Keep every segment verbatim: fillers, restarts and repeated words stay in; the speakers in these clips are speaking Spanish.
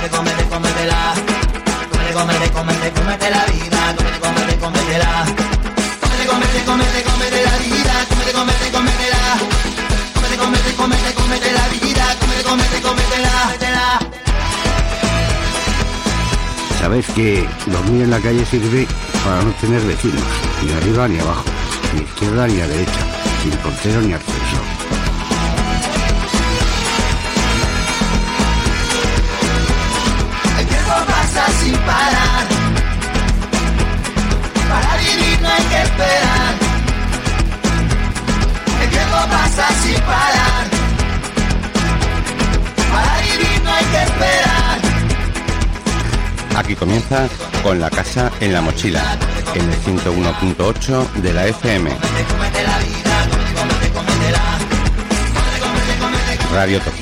cómete, cómete, cómetela. Cómete, cómete, cómete, cómete la vida. Cómete, cómete, cómetela. Cómete, cómete, cómete, cómete la vida. Cómete, cómete, cómetela. Cómete, cómete, cómete, cómete la vida. Cómete, cómete, cómetela. ¿Sabes que dormir en la calle sirve para no tener vecinos, ni arriba ni abajo, ni izquierda ni a derecha, sin portero ni ascensor? El tiempo pasa sin parar. Para vivir no hay que esperar. El tiempo pasa sin parar. Para vivir no hay que esperar. Aquí comienza Con la Casa en la Mochila, en el ciento uno punto ocho de la F M. Radio Topo.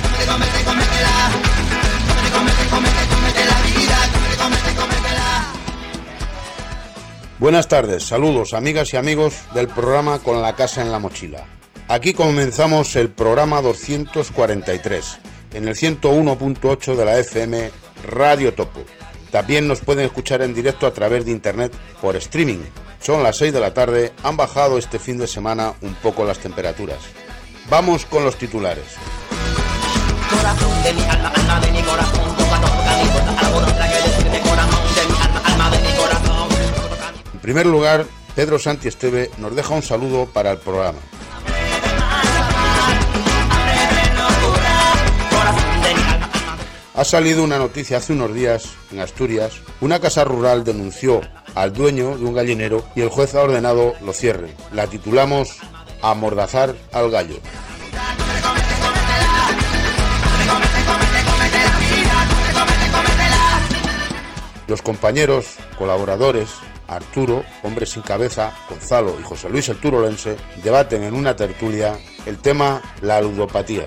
Buenas tardes, saludos amigas y amigos del programa Con la Casa en la Mochila. Aquí comenzamos el programa doscientos cuarenta y tres, en el ciento uno punto ocho de la F M Radio Topo. También nos pueden escuchar en directo a través de internet por streaming. Son las seis de la tarde, han bajado este fin de semana un poco las temperaturas. Vamos con los titulares. Corazón de mi alma, alma de mi corazón, toca, toca, mi puerta, algo no trae que decirte, corazón de mi alma, alma de mi corazón. En primer lugar, Pedro Santi Esteve nos deja un saludo para el programa. Ha salido una noticia hace unos días en Asturias. Una casa rural denunció al dueño de un gallinero y el juez ha ordenado lo cierre. La titulamos Amordazar al gallo. Los compañeros, colaboradores, Arturo, hombre sin cabeza, Gonzalo y José Luis el Turolense, debaten en una tertulia el tema la ludopatía.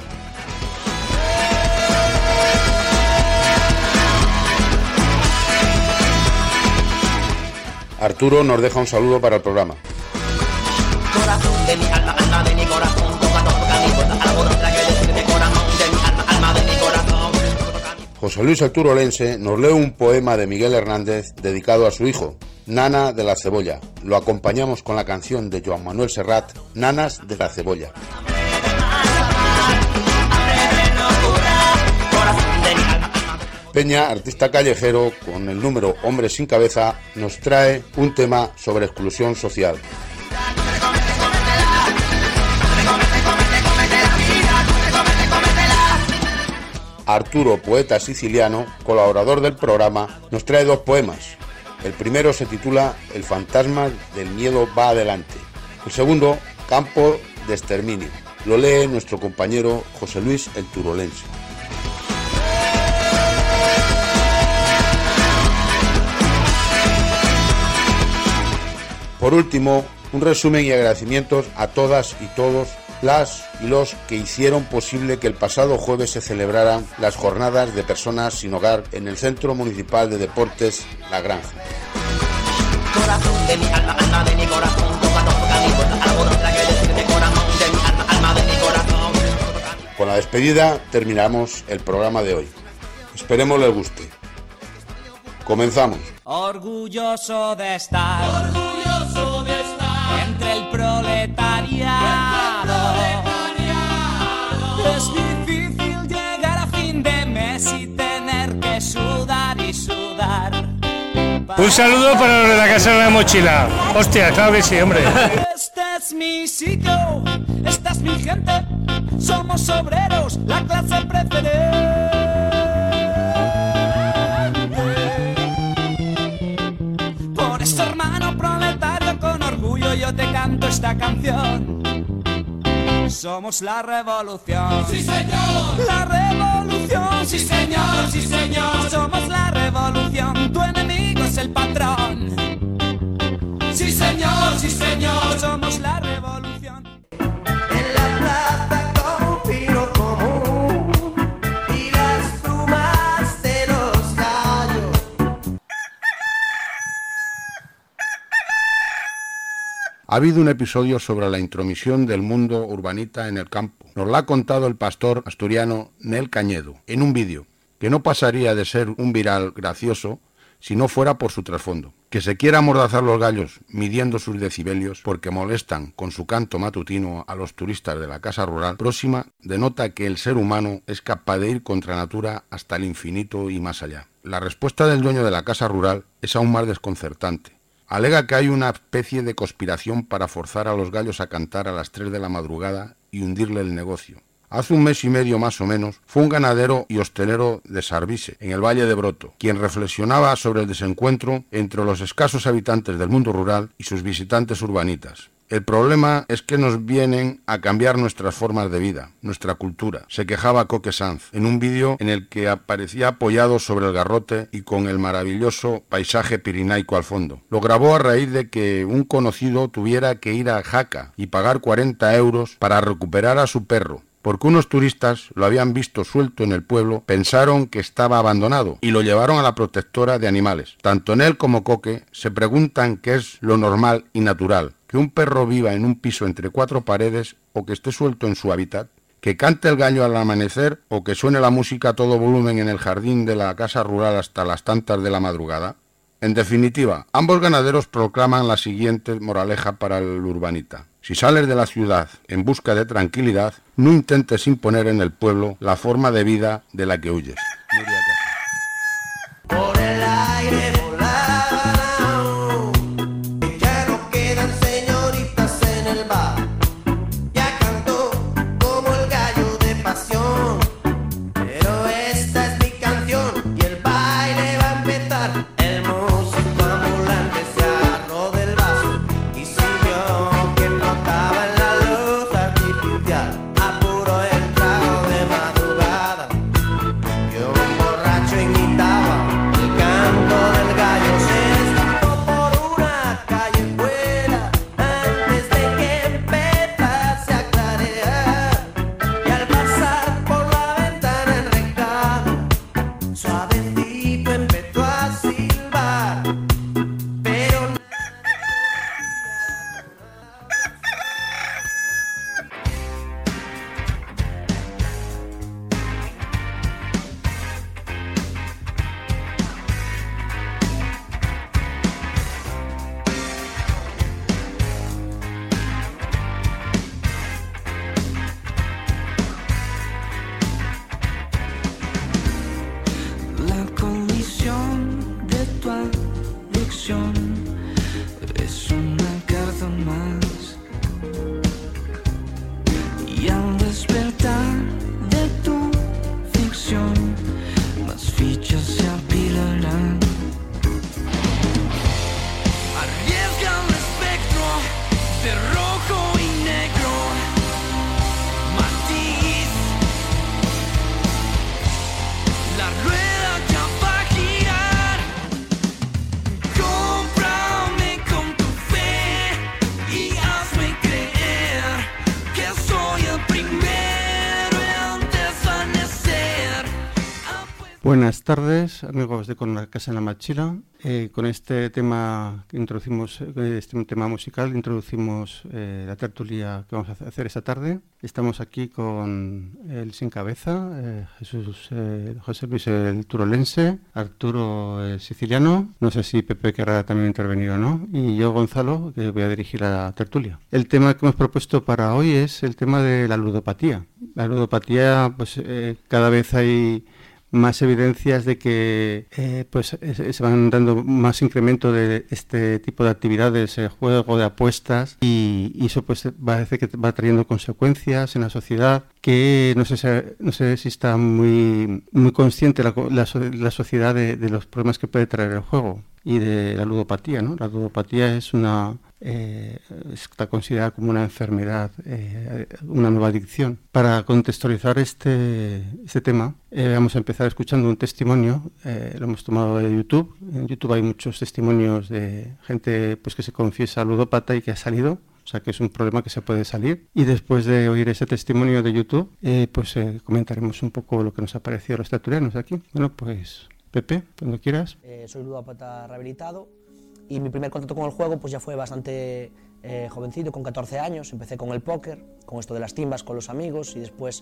Arturo nos deja un saludo para el programa. Corazón de mi alma, alma de mi corazón, toca, toca, mi puerta, algo no trae que decirte, corazón de mi alma, alma de mi corazón. José Luis el Turolense nos lee un poema de Miguel Hernández dedicado a su hijo, Nana de la Cebolla. Lo acompañamos con la canción de Joan Manuel Serrat, Nanas de la Cebolla. Peña, artista callejero con el número Hombre sin Cabeza, nos trae un tema sobre exclusión social. Arturo, poeta siciliano, colaborador del programa, nos trae dos poemas. El primero se titula El fantasma del miedo va adelante. El segundo, Campo de exterminio. Lo lee nuestro compañero José Luis el Turolense. Por último, un resumen y agradecimientos a todas y todos las y los que hicieron posible que el pasado jueves se celebraran las jornadas de personas sin hogar en el Centro Municipal de Deportes La Granja. Corazón de mi alma, alma de mi corazón, toca, toca, mi puerta, algo no trae que decirte, corazón de mi alma, alma de mi corazón. Con la despedida terminamos el programa de hoy. Esperemos les guste. Comenzamos. Orgulloso de estar, orgulloso de estar entre el proletariado. Es difícil llegar a fin de mes y tener que sudar y sudar. Un saludo para los de la Casa de la Mochila. Hostia, claro que sí, hombre. Este es mi sitio, esta es mi gente. Somos obreros, la clase preferente. Hermano proletario, con orgullo yo te canto esta canción. Somos la revolución. Sí, señor. La revolución. Sí, señor, sí, señor. Somos la revolución. Tu enemigo es el patrón. Sí, señor, sí, señor. Somos la revolución. En la plaza como un pino común y las plumas de los gallos. Ha habido un episodio sobre la intromisión del mundo urbanita en el campo. Nos lo ha contado el pastor asturiano Nel Cañedo en un vídeo. que no pasaría de ser un viral gracioso si no fuera por su trasfondo. Que se quiera amordazar los gallos midiendo sus decibelios porque molestan con su canto matutino a los turistas de la casa rural próxima denota que el ser humano es capaz de ir contra natura hasta el infinito y más allá. La respuesta del dueño de la casa rural es aún más desconcertante. Alega que hay una especie de conspiración para forzar a los gallos a cantar a las tres de la madrugada y hundirle el negocio. Hace un mes y medio más o menos fue un ganadero y hostelero de Sarvise, en el Valle de Broto, quien reflexionaba sobre el desencuentro entre los escasos habitantes del mundo rural y sus visitantes urbanitas. El problema es que nos vienen a cambiar nuestras formas de vida, nuestra cultura, se quejaba Coque Sanz, en un vídeo en el que aparecía apoyado sobre el garrote y con el maravilloso paisaje pirinaico al fondo. Lo grabó a raíz de que un conocido tuviera que ir a Jaca y pagar cuarenta euros para recuperar a su perro, porque unos turistas lo habían visto suelto en el pueblo, pensaron que estaba abandonado y lo llevaron a la protectora de animales. Tanto Nel como Coque se preguntan qué es lo normal y natural, que un perro viva en un piso entre cuatro paredes o que esté suelto en su hábitat, que cante el gallo al amanecer o que suene la música a todo volumen en el jardín de la casa rural hasta las tantas de la madrugada. En definitiva, ambos ganaderos proclaman la siguiente moraleja para el urbanita. Si sales de la ciudad en busca de tranquilidad, no intentes imponer en el pueblo la forma de vida de la que huyes. Por el aire volado, ya no quedan señoritas en el bar. Ya cantó como el gallo de pasión, pero esta es mi canción y el baile va a empezar. El músico ambulante se agarró del vaso y siguió que flotaba en la luz artificial. Apuró el trago de madrugada que un borracho imitaba. El canto del gallo se escapó por una callejuela antes de que empezase a clarear. Y al pasar por la ventana el recado, suavecito empezó a silbar. Pero La colisión de tu adicción es una carta más. Y al despertar de tu ficción, más fichas se apilarán. Arriesga el espectro de rojo y negro, matiz. La rueda ya va a girar. Cómprame con tu fe y hazme creer que soy el primero en desvanecer. Buenas tardes, amigos de Con la Casa en la Mochila. Eh, con este tema que introducimos, eh, este tema musical, introducimos eh, la tertulia que vamos a hacer esta tarde. Estamos aquí con el Sin Cabeza, eh, Jesús, eh, José Luis el Turolense, Arturo el Siciliano, no sé si Pepe querrá también intervenir o no, y yo, Gonzalo, que voy a dirigir la tertulia. El tema que hemos propuesto para hoy es el tema de la ludopatía. La ludopatía, pues eh, cada vez hay más evidencias de que eh, pues eh, se van dando más incremento de este tipo de actividades, el juego de apuestas, y, y eso pues parece que va trayendo consecuencias en la sociedad que no sé si, no sé si está muy muy consciente la, la, la sociedad de, de los problemas que puede traer el juego y de la ludopatía, ¿no? La ludopatía es una eh, está considerada como una enfermedad, eh, una nueva adicción. Para contextualizar este, este tema, eh, vamos a empezar escuchando un testimonio, eh, lo hemos tomado de YouTube. En YouTube hay muchos testimonios de gente pues que se confiesa ludópata y que ha salido, o sea que es un problema que se puede salir. Y después de oír ese testimonio de YouTube, eh, pues eh, comentaremos un poco lo que nos ha parecido a los tertulianos aquí. Bueno, pues Pepe, cuando quieras. Eh, soy ludópata rehabilitado y mi primer contacto con el juego pues ya fue bastante eh, jovencito, con catorce años. Empecé con el póker, con esto de las timbas con los amigos, y después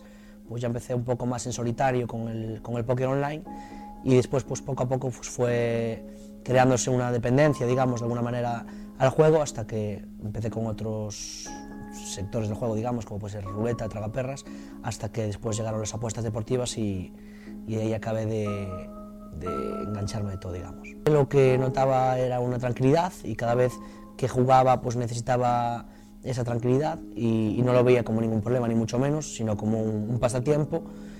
pues ya empecé un poco más en solitario con el, con el póker online y después pues poco a poco pues, fue creándose una dependencia, digamos, de alguna manera al juego hasta que empecé con otros sectores del juego, digamos, como puede ser ruleta, tragaperras, hasta que después llegaron las apuestas deportivas y, y ahí acabé de, de engancharme de todo, digamos. Lo que notaba era una tranquilidad y cada vez que jugaba pues necesitaba esa tranquilidad y, y no lo veía como ningún problema, ni mucho menos, sino como un, un pasatiempo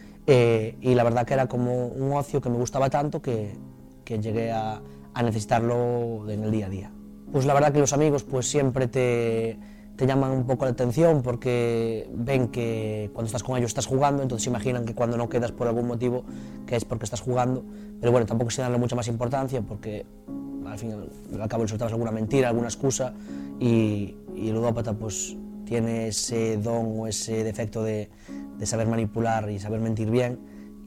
eh, y la verdad que era como un ocio que me gustaba tanto que, que llegué a, a necesitarlo en el día a día. Pues la verdad que los amigos pues siempre te, te llaman un poco la atención porque ven que cuando estás con ellos estás jugando, entonces imaginan que cuando no quedas por algún motivo que es porque estás jugando, pero bueno, tampoco se dan mucha más importancia porque al fin y al cabo le soltabas alguna mentira, alguna excusa y, y el ludópata pues tiene ese don o ese defecto de, de saber manipular y saber mentir bien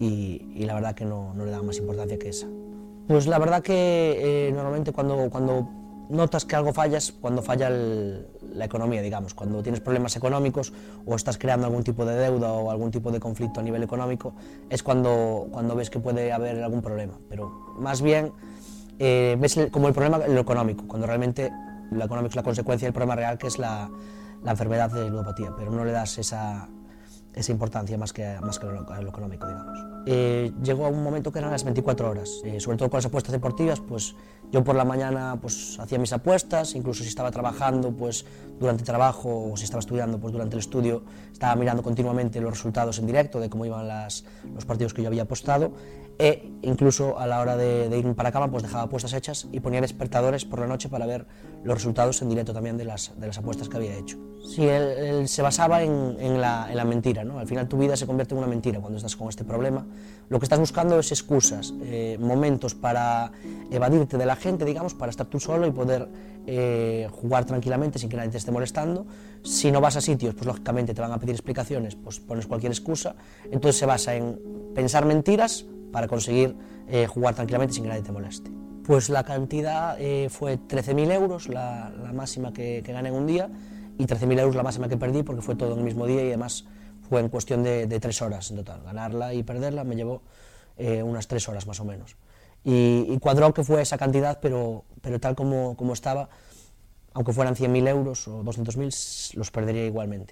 y, y la verdad que no, no le dan más importancia que esa. Pues la verdad que eh, normalmente cuando, cuando notas que algo fallas, cuando falla el, la economía, digamos, cuando tienes problemas económicos o estás creando algún tipo de deuda o algún tipo de conflicto a nivel económico, es cuando, cuando ves que puede haber algún problema, pero más bien eh, ves el, como el problema lo económico, cuando realmente lo económico es la consecuencia del problema real que es la, la enfermedad de ludopatía, pero no le das esa, esa importancia más que, más que lo, lo económico, digamos. Eh, llegó a un momento que eran las veinticuatro horas, eh, sobre todo con las apuestas deportivas, pues yo por la mañana pues hacía mis apuestas, incluso si estaba trabajando pues durante el trabajo o si estaba estudiando pues durante el estudio estaba mirando continuamente los resultados en directo de cómo iban las, los partidos que yo había apostado e incluso a la hora de, de ir para cama pues dejaba apuestas hechas y ponía despertadores por la noche para ver los resultados en directo también de las, de las apuestas que había hecho. Sí, él, él se basaba en, en, la, en la mentira, ¿no? Al final tu vida se convierte en una mentira cuando estás con este problema. Lo que estás buscando es excusas, eh, momentos para evadirte de la gente, digamos, para estar tú solo y poder eh, jugar tranquilamente sin que nadie te esté molestando. Si no vas a sitios, pues lógicamente te van a pedir explicaciones, pues pones cualquier excusa. Entonces se basa en pensar mentiras para conseguir eh, jugar tranquilamente sin que nadie te moleste. Pues la cantidad eh, fue trece mil euros, la, la máxima que, que gané en un día, y trece mil euros la máxima que perdí porque fue todo en el mismo día y además fue en cuestión de, de tres horas en total. Ganarla y perderla me llevó eh, unas tres horas más o menos. Y, y cuadró que fue esa cantidad, pero, pero tal como, como estaba, aunque fueran cien mil euros o doscientos mil, los perdería igualmente.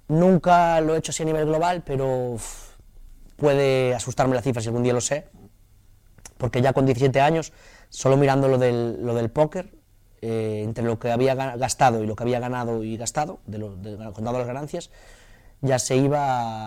Nunca lo he hecho así a nivel global, pero uf, puede asustarme la cifra si algún día lo sé, porque ya con diecisiete años, solo mirando lo del, lo del póker, eh, entre lo que había gastado y lo que había ganado y gastado, de lo, de, contando las ganancias, ya se iba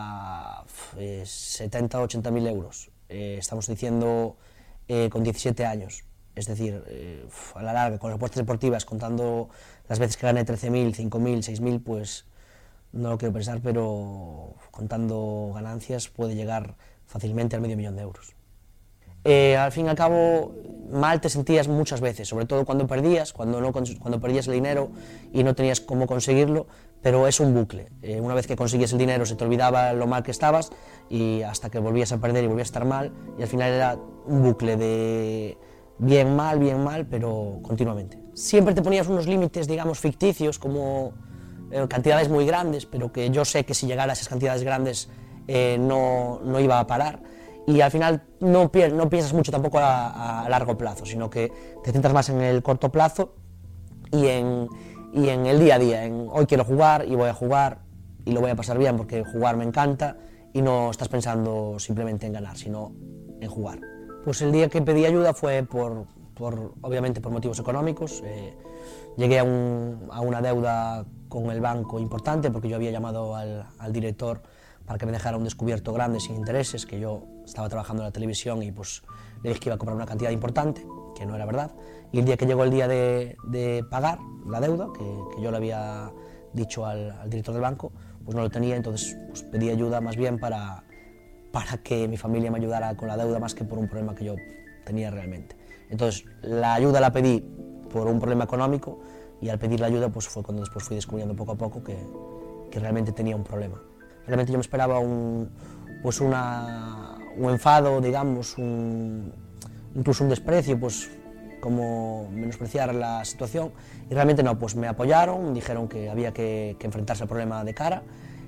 a eh, setenta o ochenta mil euros. Eh, estamos diciendo eh, con diecisiete años. Es decir, eh, a la larga, con las apuestas deportivas, contando las veces que gané trece mil, cinco mil, seis mil, pues no lo quiero pensar, pero contando ganancias puede llegar fácilmente al medio millón de euros. Eh, al fin y al cabo, mal te sentías muchas veces, sobre todo cuando perdías, cuando, no, cuando perdías el dinero y no tenías cómo conseguirlo, pero es un bucle. Eh, una vez que conseguías el dinero se te olvidaba lo mal que estabas y hasta que volvías a perder y volvías a estar mal y al final era un bucle de bien mal, bien mal, pero continuamente. Siempre te ponías unos límites, digamos, ficticios, como eh, cantidades muy grandes, pero que yo sé que si llegara a esas cantidades grandes eh, no, no iba a parar. Y al final no, pi no piensas mucho tampoco a, a largo plazo, sino que te centras más en el corto plazo y en, y en el día a día, en hoy quiero jugar y voy a jugar y lo voy a pasar bien porque jugar me encanta y no estás pensando simplemente en ganar, sino en jugar. Pues el día que pedí ayuda fue por, por obviamente por motivos económicos. Eh, llegué a, un, a una deuda con el banco importante porque yo había llamado al, al director para que me dejara un descubierto grande sin intereses, que yo estaba trabajando en la televisión y pues le dije que iba a cobrar una cantidad importante, que no era verdad. Y el día que llegó el día de, de pagar la deuda, que, que yo le había dicho al, al director del banco, pues no lo tenía, entonces pues pedí ayuda más bien para, para que mi familia me ayudara con la deuda más que por un problema que yo tenía realmente. Entonces la ayuda la pedí por un problema económico y al pedir la ayuda pues fue cuando después fui descubriendo poco a poco que, que realmente tenía un problema. Realmente yo me esperaba un, pues una, un enfado, digamos, un, incluso un desprecio, pues como menospreciar la situación, y realmente no, pues me apoyaron, dijeron que había que, que enfrentarse al problema de cara,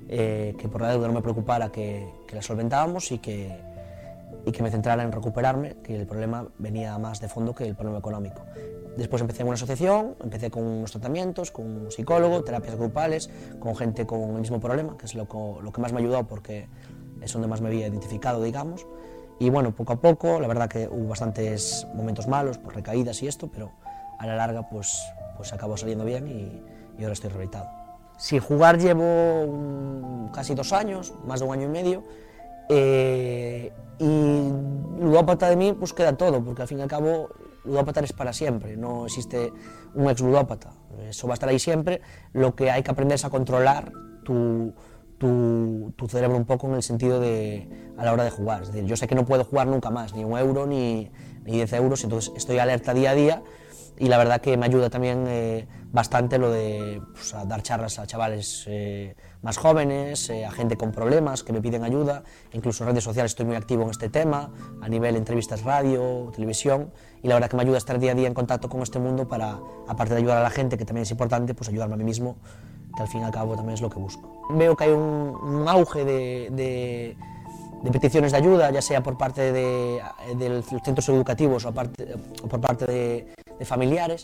eh, que por la deuda no me preocupara, que, que la solventábamos y que, y que me centrara en recuperarme, que el problema venía más de fondo que el problema económico. Después empecé en una asociación, empecé con unos tratamientos, con un psicólogo, terapias grupales, con gente con el mismo problema, que es lo, lo que más me ha ayudado porque es donde más me había identificado, digamos. Y bueno, poco a poco, la verdad que hubo bastantes momentos malos, por recaídas y esto, pero a la larga pues, pues acabó saliendo bien y, y ahora estoy rehabilitado. Sin jugar llevo un, casi dos años, más de un año y medio, eh, y ludópata de mí pues queda todo, porque al fin y al cabo ludópata es para siempre, no existe un ex ludópata, eso va a estar ahí siempre. Lo que hay que aprender es a controlar tu, tu, tu cerebro un poco en el sentido de a la hora de jugar. Es decir, yo sé que no puedo jugar nunca más, ni un euro ni, ni diez euros, entonces estoy alerta día a día y la verdad que me ayuda también eh, bastante lo de pues, a dar charlas a chavales eh, más jóvenes, eh, a gente con problemas que me piden ayuda, incluso en redes sociales estoy muy activo en este tema, a nivel entrevistas radio, televisión, y la verdad que me ayuda a estar día a día en contacto con este mundo para, aparte de ayudar a la gente, que también es importante, pues ayudarme a mí mismo, que al fin y al cabo también es lo que busco. Veo que hay un, un auge de, de, de peticiones de ayuda, ya sea por parte de, de los centros educativos o, aparte, o por parte de, de familiares,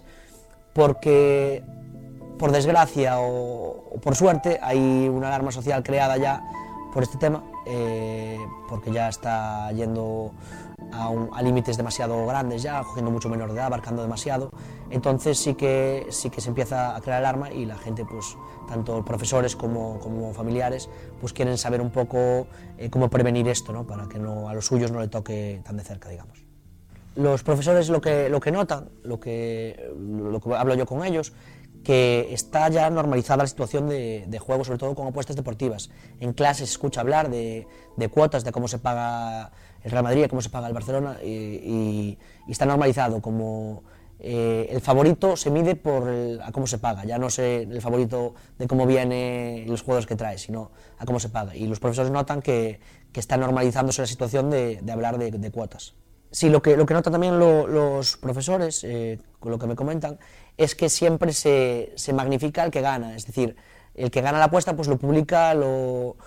porque por desgracia o, o por suerte hay una alarma social creada ya por este tema, eh, porque ya está yendo a, un, a límites demasiado grandes ya, cogiendo mucho menor de edad, abarcando demasiado, entonces sí que, sí que se empieza a crear alarma y la gente, pues tanto profesores como, como familiares, pues quieren saber un poco eh, cómo prevenir esto, ¿no? Para que no, a los suyos no le toque tan de cerca, digamos. Los profesores lo que, lo que notan, lo que, lo que hablo yo con ellos, que está ya normalizada la situación de, de juego, sobre todo con apuestas deportivas. En clase se escucha hablar de, de cuotas, de cómo se paga el Real Madrid, de cómo se paga el Barcelona, y, y, y está normalizado como eh, el favorito se mide por el, a cómo se paga, ya no sé el favorito de cómo viene los jugadores que trae, sino a cómo se paga. Y los profesores notan que, que está normalizándose la situación de, de hablar de, de cuotas. Sí, lo que, lo que notan también lo, los profesores, eh, con lo que me comentan, es que siempre se, se magnifica el que gana, es decir, el que gana la apuesta pues lo publica, lo,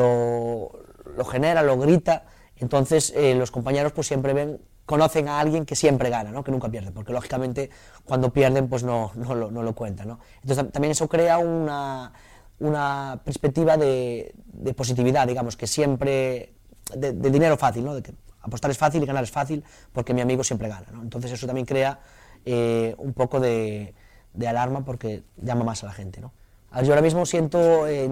lo, lo genera, lo grita, entonces eh, los compañeros pues siempre ven, conocen a alguien que siempre gana, ¿no? Que nunca pierde, porque lógicamente cuando pierden pues no, no, lo, no lo cuentan, ¿no? Entonces también eso crea una, una perspectiva de, de positividad, digamos, que siempre, de, de dinero fácil, ¿no? De que apostar es fácil y ganar es fácil porque mi amigo siempre gana, ¿no? Entonces eso también crea eh, un poco de, de alarma porque llama más a la gente, ¿no? Yo ahora mismo siento eh,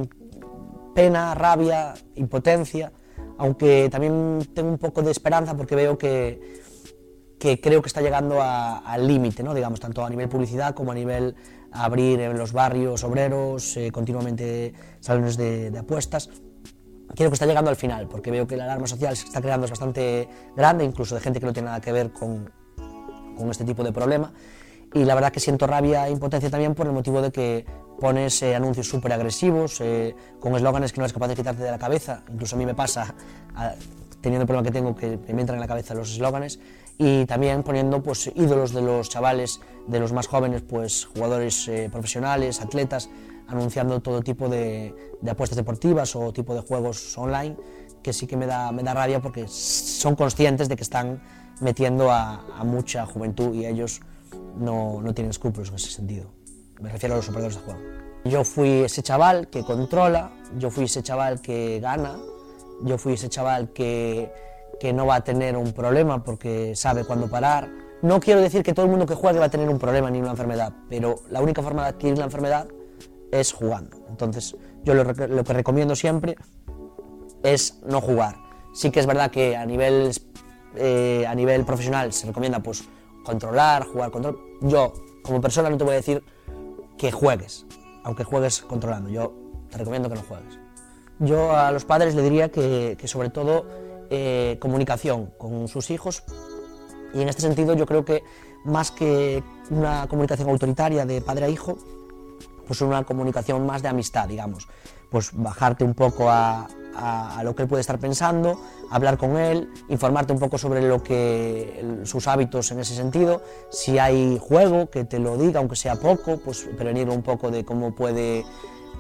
pena, rabia, impotencia, aunque también tengo un poco de esperanza porque veo que, que creo que está llegando al límite, ¿no? Digamos, tanto a nivel publicidad como a nivel abrir en los barrios obreros, eh, continuamente salones de, de apuestas. Creo que está llegando al final, porque veo que la alarma social se está creando es bastante grande, incluso de gente que no tiene nada que ver con, con este tipo de problema. Y la verdad que siento rabia e impotencia también por el motivo de que pones eh, anuncios súper agresivos, eh, con eslóganes que no eres capaz de quitarte de la cabeza. Incluso a mí me pasa, a, teniendo el problema que tengo, que, que me entran en la cabeza los eslóganes. Y también poniendo pues, ídolos de los chavales, de los más jóvenes, pues jugadores eh, profesionales, atletas, anunciando todo tipo de, de apuestas deportivas o tipo de juegos online, que sí que me da, me da rabia porque son conscientes de que están metiendo a, a mucha juventud y ellos no, no tienen escrúpulos en ese sentido. Me refiero a los operadores de juego. Yo fui ese chaval que controla, yo fui ese chaval que gana, yo fui ese chaval que, que no va a tener un problema porque sabe cuándo parar. No quiero decir que todo el mundo que juegue va a tener un problema ni una enfermedad, pero la única forma de adquirir la enfermedad es jugando. Entonces yo lo, lo que recomiendo siempre es no jugar. Sí que es verdad que a nivel, eh, a nivel profesional se recomienda pues controlar, jugar, control. Yo como persona no te voy a decir que juegues, aunque juegues controlando, yo te recomiendo que no juegues. Yo a los padres le diría que, que sobre todo eh, comunicación con sus hijos, y en este sentido yo creo que más que una comunicación autoritaria de padre a hijo, pues una comunicación más de amistad, digamos, pues bajarte un poco a, a, a lo que él puede estar pensando, hablar con él, informarte un poco sobre lo que, el, sus hábitos en ese sentido, si hay juego, que te lo diga, aunque sea poco, pues prevenir un poco de cómo puede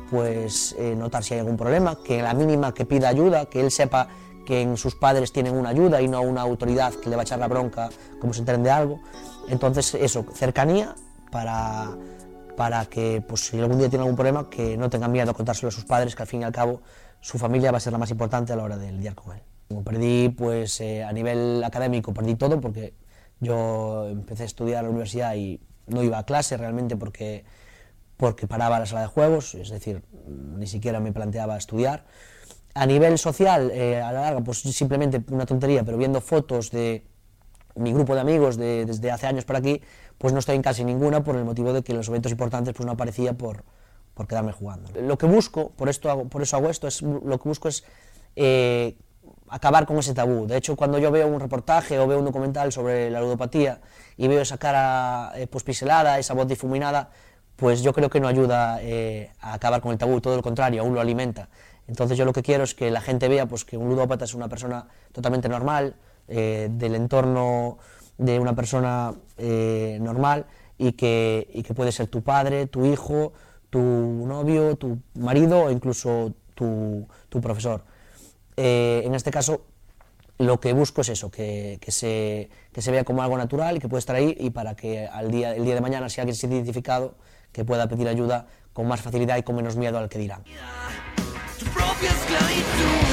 pues eh, notar si hay algún problema, que a la mínima que pida ayuda, que él sepa que en sus padres tienen una ayuda y no una autoridad que le va a echar la bronca como se enteren de algo. Entonces eso, cercanía para, para que pues, si algún día tiene algún problema, que no tengan miedo a contárselo a sus padres, que al fin y al cabo su familia va a ser la más importante a la hora de lidiar con él. Como perdí, pues eh, a nivel académico perdí todo, porque yo empecé a estudiar en la universidad y no iba a clase realmente porque, porque paraba la sala de juegos, es decir, ni siquiera me planteaba estudiar. A nivel social, eh, a la larga, pues simplemente una tontería, pero viendo fotos de mi grupo de amigos de, desde hace años por aquí, pues no estoy en casi ninguna por el motivo de que en los eventos importantes pues no aparecía por, por quedarme jugando. Lo que busco, por, esto hago, por eso hago esto, es, lo que busco es eh, acabar con ese tabú. De hecho, cuando yo veo un reportaje o veo un documental sobre la ludopatía y veo esa cara eh, pues pixelada, esa voz difuminada, pues yo creo que no ayuda eh, a acabar con el tabú, todo lo contrario, aún lo alimenta. Entonces yo lo que quiero es que la gente vea pues, que un ludópata es una persona totalmente normal, eh, del entorno de una persona eh, normal y que, y que puede ser tu padre, tu hijo, tu novio, tu marido o incluso tu, tu profesor. Eh, en este caso lo que busco es eso, que, que, se, que se vea como algo natural y que puede estar ahí y para que al día, el día de mañana si alguien se ha identificado que pueda pedir ayuda con más facilidad y con menos miedo al que dirán. Tu propia esclavitud.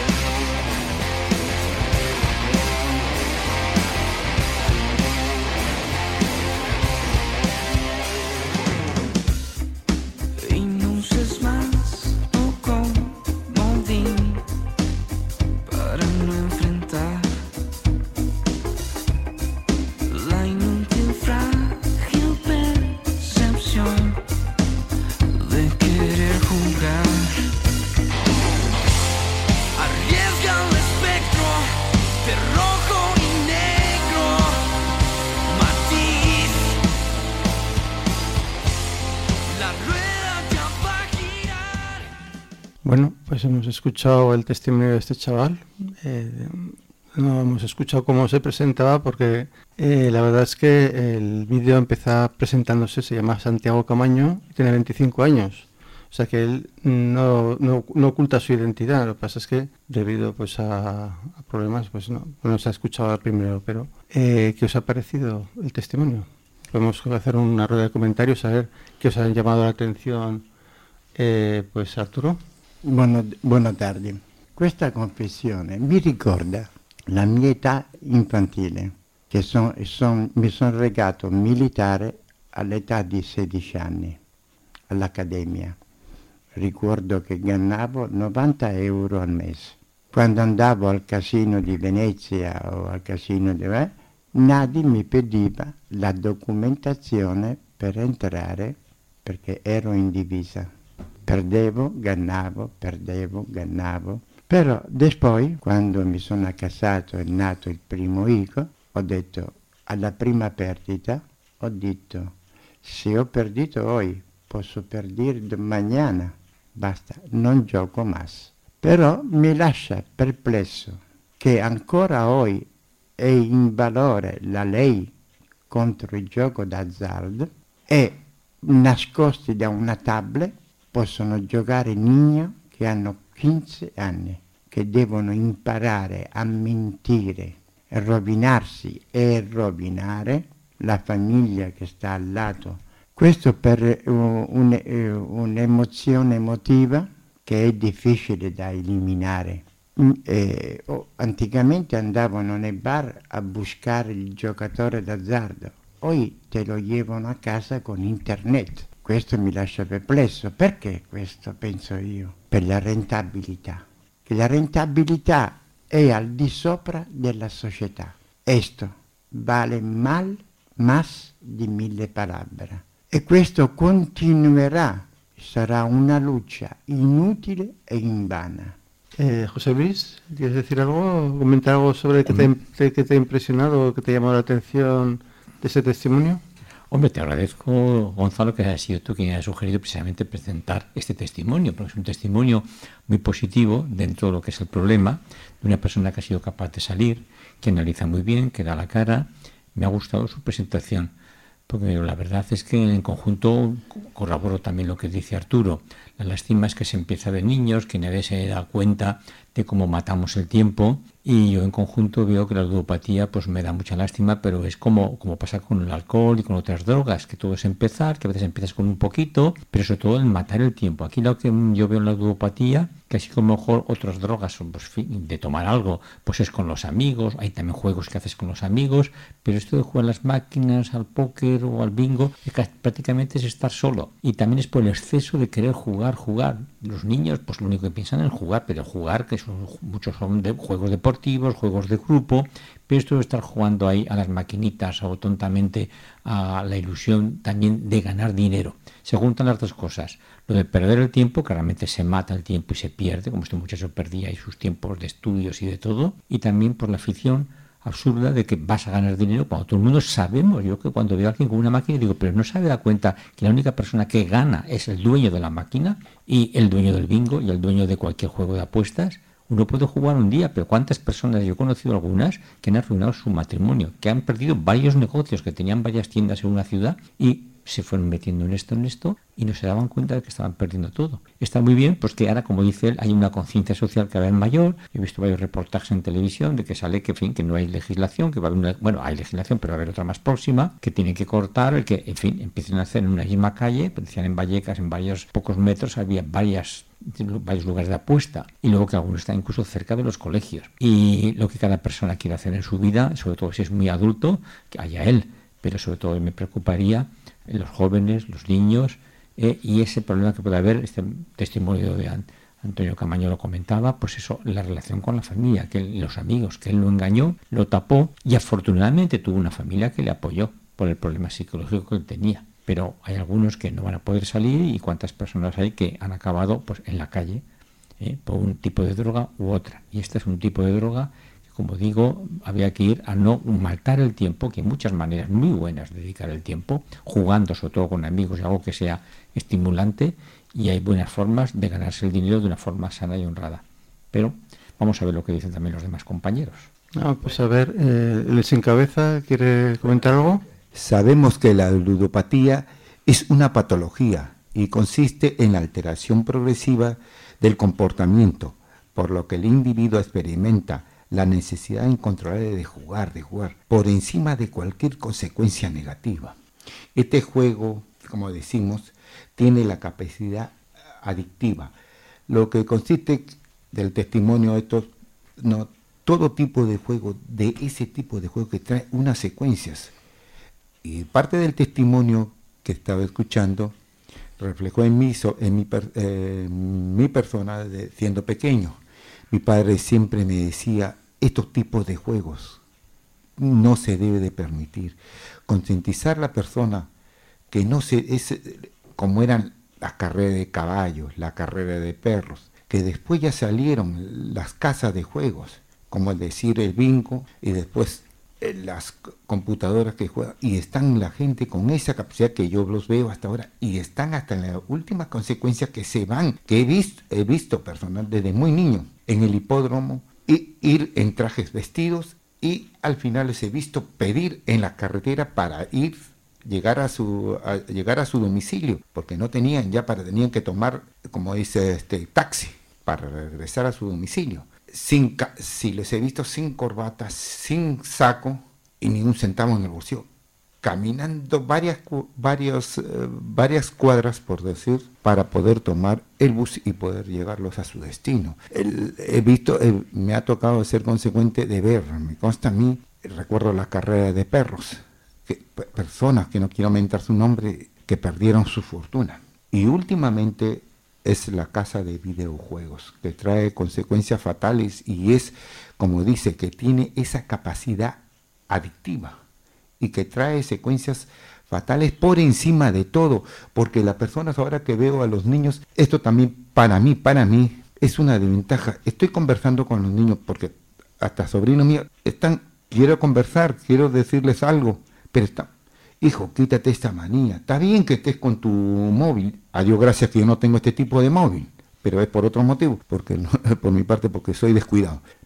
Y no uses más o comodín para no enfrentar la inútil frágil percepción de querer jugar. Bueno, pues hemos escuchado el testimonio de este chaval. Eh, no hemos escuchado cómo se presentaba porque eh, la verdad es que el vídeo empieza presentándose, se llama Santiago Camaño, tiene veinticinco años. O sea que él no, no, no oculta su identidad. Lo que pasa es que debido pues a, a problemas pues no, no se ha escuchado primero. Pero eh, ¿qué os ha parecido el testimonio? Podemos hacer una rueda de comentarios, a ver qué os han llamado la atención. Eh, pues Arturo. Buono, buona tardi. Questa confessione mi ricorda la mia età infantile, che son, son, mi sono recato militare all'età di sedici anni all'Accademia. Ricordo che ganavo novanta euro al mese. Quando andavo al casino di Venezia o al casino di me, Nadi mi pediva la documentazione per entrare perché ero in divisa. Perdevo, gannavo, perdevo, gannavo. Però poi, quando mi sono accasato e è nato il primo hijo, ho detto, alla prima perdita, ho detto, se ho perdito oggi, posso perdere domani, basta, non gioco más. Però mi lascia perplesso che ancora oggi è in valore la lei contro il gioco d'azzardo e nascosti da una tablet possono giocare niños che hanno quindici anni, che devono imparare a mentire, rovinarsi e rovinare la famiglia che sta al lato. Questo per uh, un, uh, un'emozione emotiva che è difficile da eliminare. Mm, eh, oh, anticamente andavano nei bar a buscare il giocatore d'azzardo, oggi te lo llevano a casa con internet. Questo mi lascia perplesso. Perché questo, penso io? Per la rentabilità. Che la rentabilità è al di sopra della società. Esto vale mal más di mille palabras. E questo continuerà. Sarà una lucha inútil e invana. Eh, José Luis, ¿quieres decir algo? ¿Comentar algo sobre qué te, qué te ha impresionado o qué te ha llamado la atención de ese testimonio? Hombre, te agradezco, Gonzalo, que has sido tú quien ha sugerido precisamente presentar este testimonio, porque es un testimonio muy positivo dentro de lo que es el problema, de una persona que ha sido capaz de salir, que analiza muy bien, que da la cara. Me ha gustado su presentación. Porque la verdad es que en conjunto corroboro también lo que dice Arturo. La lástima es que se empieza de niños, que nadie se da cuenta de cómo matamos el tiempo, y yo en conjunto veo que la ludopatía pues me da mucha lástima, pero es como, como pasa con el alcohol y con otras drogas, que todo es empezar, que a veces empiezas con un poquito, pero sobre todo el matar el tiempo. Aquí lo que yo veo en la ludopatía, que así como mejor otras drogas son pues, de tomar algo, pues es con los amigos, hay también juegos que haces con los amigos, pero esto de jugar a las máquinas, al póker o al bingo, prácticamente es estar solo, y también es por el exceso de querer jugar, jugar. Los niños pues lo único que piensan es jugar, pero jugar, que son, muchos son de juegos deportivos, juegos de grupo, pero esto de estar jugando ahí a las maquinitas o tontamente a la ilusión también de ganar dinero. Se juntan las dos cosas. Lo de perder el tiempo, claramente se mata el tiempo y se pierde, como este muchacho perdía ahí sus tiempos de estudios y de todo, y también por la afición absurda de que vas a ganar dinero cuando todo el mundo sabemos. Yo que cuando veo a alguien con una máquina digo, pero no se da cuenta que la única persona que gana es el dueño de la máquina y el dueño del bingo y el dueño de cualquier juego de apuestas. Uno puede jugar un día, pero ¿cuántas personas? Yo he conocido algunas que han arruinado su matrimonio, que han perdido varios negocios, que tenían varias tiendas en una ciudad y se fueron metiendo en esto, en esto, y no se daban cuenta de que estaban perdiendo todo. Está muy bien, pues que ahora, como dice él, hay una conciencia social cada vez mayor. He visto varios reportajes en televisión de que sale que, en fin, que no hay legislación, que va a haber una, bueno, hay legislación, pero va a haber otra más próxima, que tienen que cortar, el que, en fin, empiecen a hacer en una misma calle, pues decían en Vallecas, en varios pocos metros, había varias varios lugares de apuesta, y luego que algunos están incluso cerca de los colegios. Y lo que cada persona quiere hacer en su vida, sobre todo si es muy adulto, que haya él, pero sobre todo me preocuparía los jóvenes, los niños, eh, y ese problema que puede haber, este testimonio de Antonio Camaño lo comentaba, pues eso, la relación con la familia, que él, los amigos, que él lo engañó, lo tapó, y afortunadamente tuvo una familia que le apoyó por el problema psicológico que él tenía. Pero hay algunos que no van a poder salir, y cuántas personas hay que han acabado pues en la calle eh, por un tipo de droga u otra. Y este es un tipo de droga que, como digo, había que ir a no matar el tiempo, que hay muchas maneras muy buenas de dedicar el tiempo, jugando sobre todo con amigos y algo que sea estimulante, y hay buenas formas de ganarse el dinero de una forma sana y honrada. Pero vamos a ver lo que dicen también los demás compañeros. Ah, pues a ver, eh, ¿el sin cabeza quiere comentar algo? Sabemos que la ludopatía es una patología y consiste en la alteración progresiva del comportamiento, por lo que el individuo experimenta la necesidad incontrolable de jugar, de jugar, por encima de cualquier consecuencia negativa. Este juego, como decimos, tiene la capacidad adictiva, lo que consiste del testimonio de estos, no, todo tipo de juego, de ese tipo de juego que trae unas secuencias. Y parte del testimonio que estaba escuchando reflejó en mí, en mi, eh, mi persona de, siendo pequeño. Mi padre siempre me decía, estos tipos de juegos no se debe de permitir. Concientizar a la persona que no se, es como eran las carreras de caballos, la carrera de perros, que después ya salieron las casas de juegos, como el decir el bingo, y después las computadoras que juegan, y están la gente con esa capacidad que yo los veo hasta ahora, y están hasta en las últimas consecuencias que se van, que he visto, he visto personal desde muy niño en el hipódromo, y ir en trajes vestidos, y al final les he visto pedir en la carretera para ir, llegar a su, a, llegar a su domicilio, porque no tenían ya, para tenían que tomar, como dice este, taxi, para regresar a su domicilio. Sin, si les he visto sin corbata, sin saco y ni un centavo en el bolsillo, caminando varias, varios, eh, varias cuadras, por decir, para poder tomar el bus y poder llevarlos a su destino. El, he visto, eh, me ha tocado ser consecuente de ver, me consta a mí, recuerdo la carrera de perros, que, personas que no quiero mentar su nombre, que perdieron su fortuna. Y últimamente es la casa de videojuegos, que trae consecuencias fatales y es, como dice, que tiene esa capacidad adictiva y que trae secuencias fatales por encima de todo, porque las personas ahora que veo a los niños, esto también para mí, para mí, es una desventaja. Estoy conversando con los niños porque hasta sobrinos míos están, quiero conversar, quiero decirles algo, pero están, hijo, quítate esta manía. Está bien que estés con tu móvil. A Dios gracias que yo no tengo este tipo de móvil, pero es por otro motivo, porque no, por mi parte, porque soy descuidado.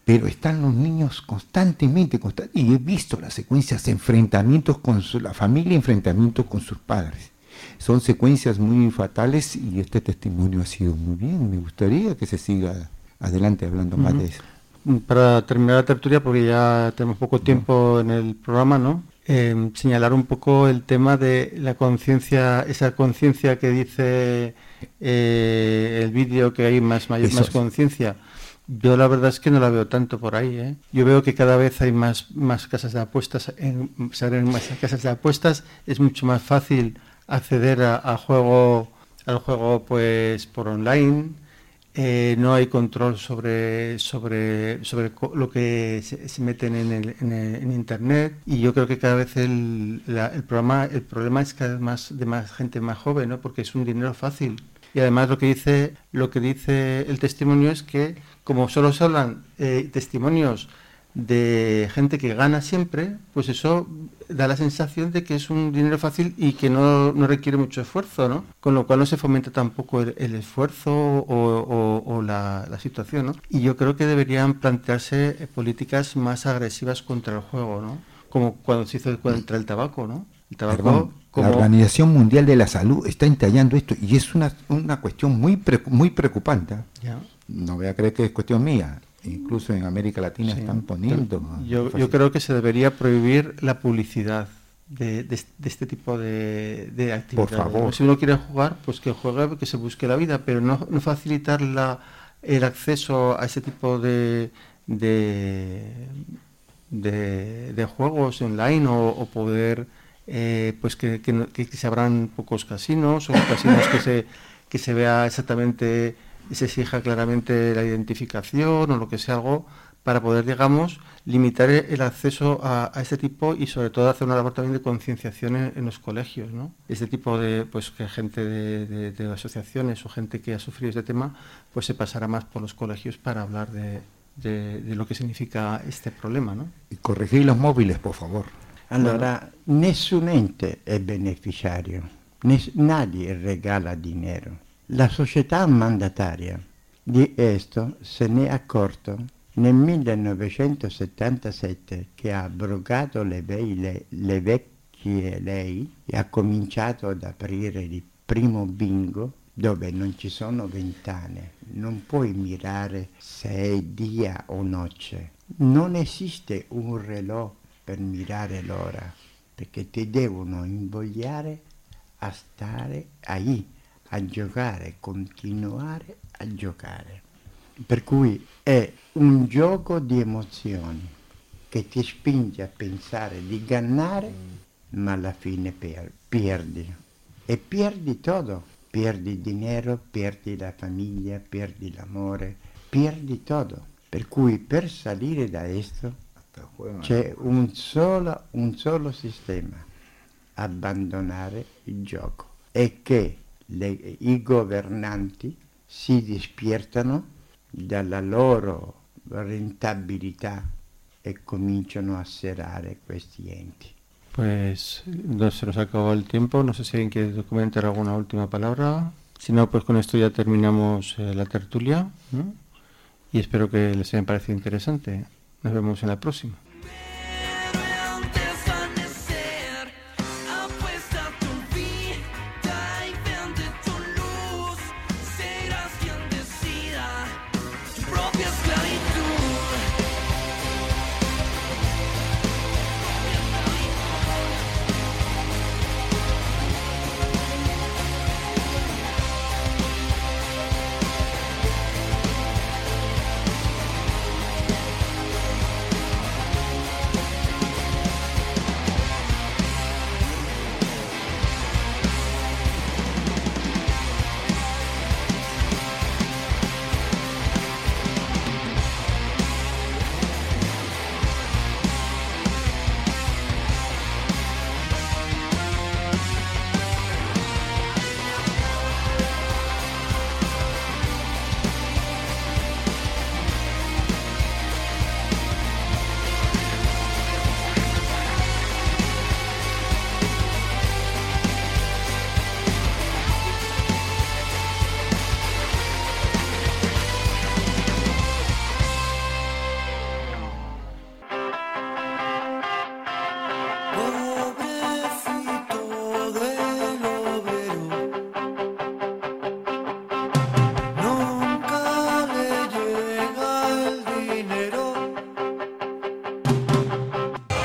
pero están los niños constantemente, constant- y he visto las secuencias de enfrentamientos con su, la familia, enfrentamientos con sus padres. Son secuencias muy fatales y este testimonio ha sido muy bien. Me gustaría que se siga adelante hablando uh-huh. más de eso. Para terminar la tertulia, porque ya tenemos poco tiempo en el programa, ¿no? Eh, señalar un poco el tema de la conciencia, esa conciencia que dice eh, el vídeo, que hay más, mayor, más conciencia. Yo la verdad es que no la veo tanto por ahí, ¿eh? Yo veo que cada vez hay más, más casas de apuestas, en, se abren más casas de apuestas, es mucho más fácil acceder a, a juego, al juego pues por online. Eh, no hay control sobre sobre sobre lo que se, se meten en, el, en, el, en internet, y yo creo que cada vez el, la, el programa el problema es cada vez más de más gente más joven, ¿no? Porque es un dinero fácil, y además lo que dice lo que dice el testimonio es que como solo se hablan eh, testimonios de gente que gana siempre, pues eso da la sensación de que es un dinero fácil y que no, no requiere mucho esfuerzo, ¿no? Con lo cual no se fomenta tampoco el, el esfuerzo o, o, o la, la situación, ¿no? Y yo creo que deberían plantearse eh, políticas más agresivas contra el juego, ¿no? Como cuando se hizo contra el tabaco, ¿no? El tabaco, Perdón, como... La Organización Mundial de la Salud está entallando esto y es una, una cuestión muy, pre, muy preocupante. Ya. No voy a creer que es cuestión mía. Incluso en América Latina sí, están poniendo... Yo, yo creo que se debería prohibir la publicidad de, de, de este tipo de, de actividades. Por favor. Si uno quiere jugar, pues que juegue, que se busque la vida, pero no, no facilitar la, el acceso a ese tipo de, de, de, de juegos online o, o poder... Eh, pues que, que, que se abran pocos casinos o casinos que se, que se vea exactamente... se exija claramente la identificación o lo que sea, algo para poder, digamos, limitar el acceso a, a este tipo y sobre todo hacer una labor también de concienciación en, en los colegios, ¿no? Este tipo de, pues que gente de, de, de asociaciones o gente que ha sufrido este tema, pues se pasará más por los colegios para hablar de, de, de lo que significa este problema, ¿no? Y corregir los móviles, por favor. Allora, nessun ente è beneficiario, Nes- nadie regala dinero. La società mandataria di questo se ne è accorto nel millenovecentosettantasette, che ha abrogato le, le, le vecchie lei e ha cominciato ad aprire il primo bingo dove non ci sono vent'anni, non puoi mirare se è dia o notte, non esiste un relò per mirare l'ora, perché ti devono invogliare a stare ahí, a giocare, continuare a giocare. Per cui è un gioco di emozioni che ti spinge a pensare di gannare, ma alla fine per, perdi. E perdi tutto. Perdi dinero, perdi la famiglia, perdi l'amore, perdi tutto. Per cui per salire da questo c'è un solo, un solo sistema: abbandonare il gioco. E che le, i governanti si dispiertano dalla loro rentabilità e cominciano a serrare questi enti. Pues no, se nos acabó el tiempo, no sé si alguien quiere comentar alguna última palabra. Si no, pues con esto ya terminamos eh, la tertulia, ¿no? Y espero que les haya parecido interesante. Nos vemos en la próxima.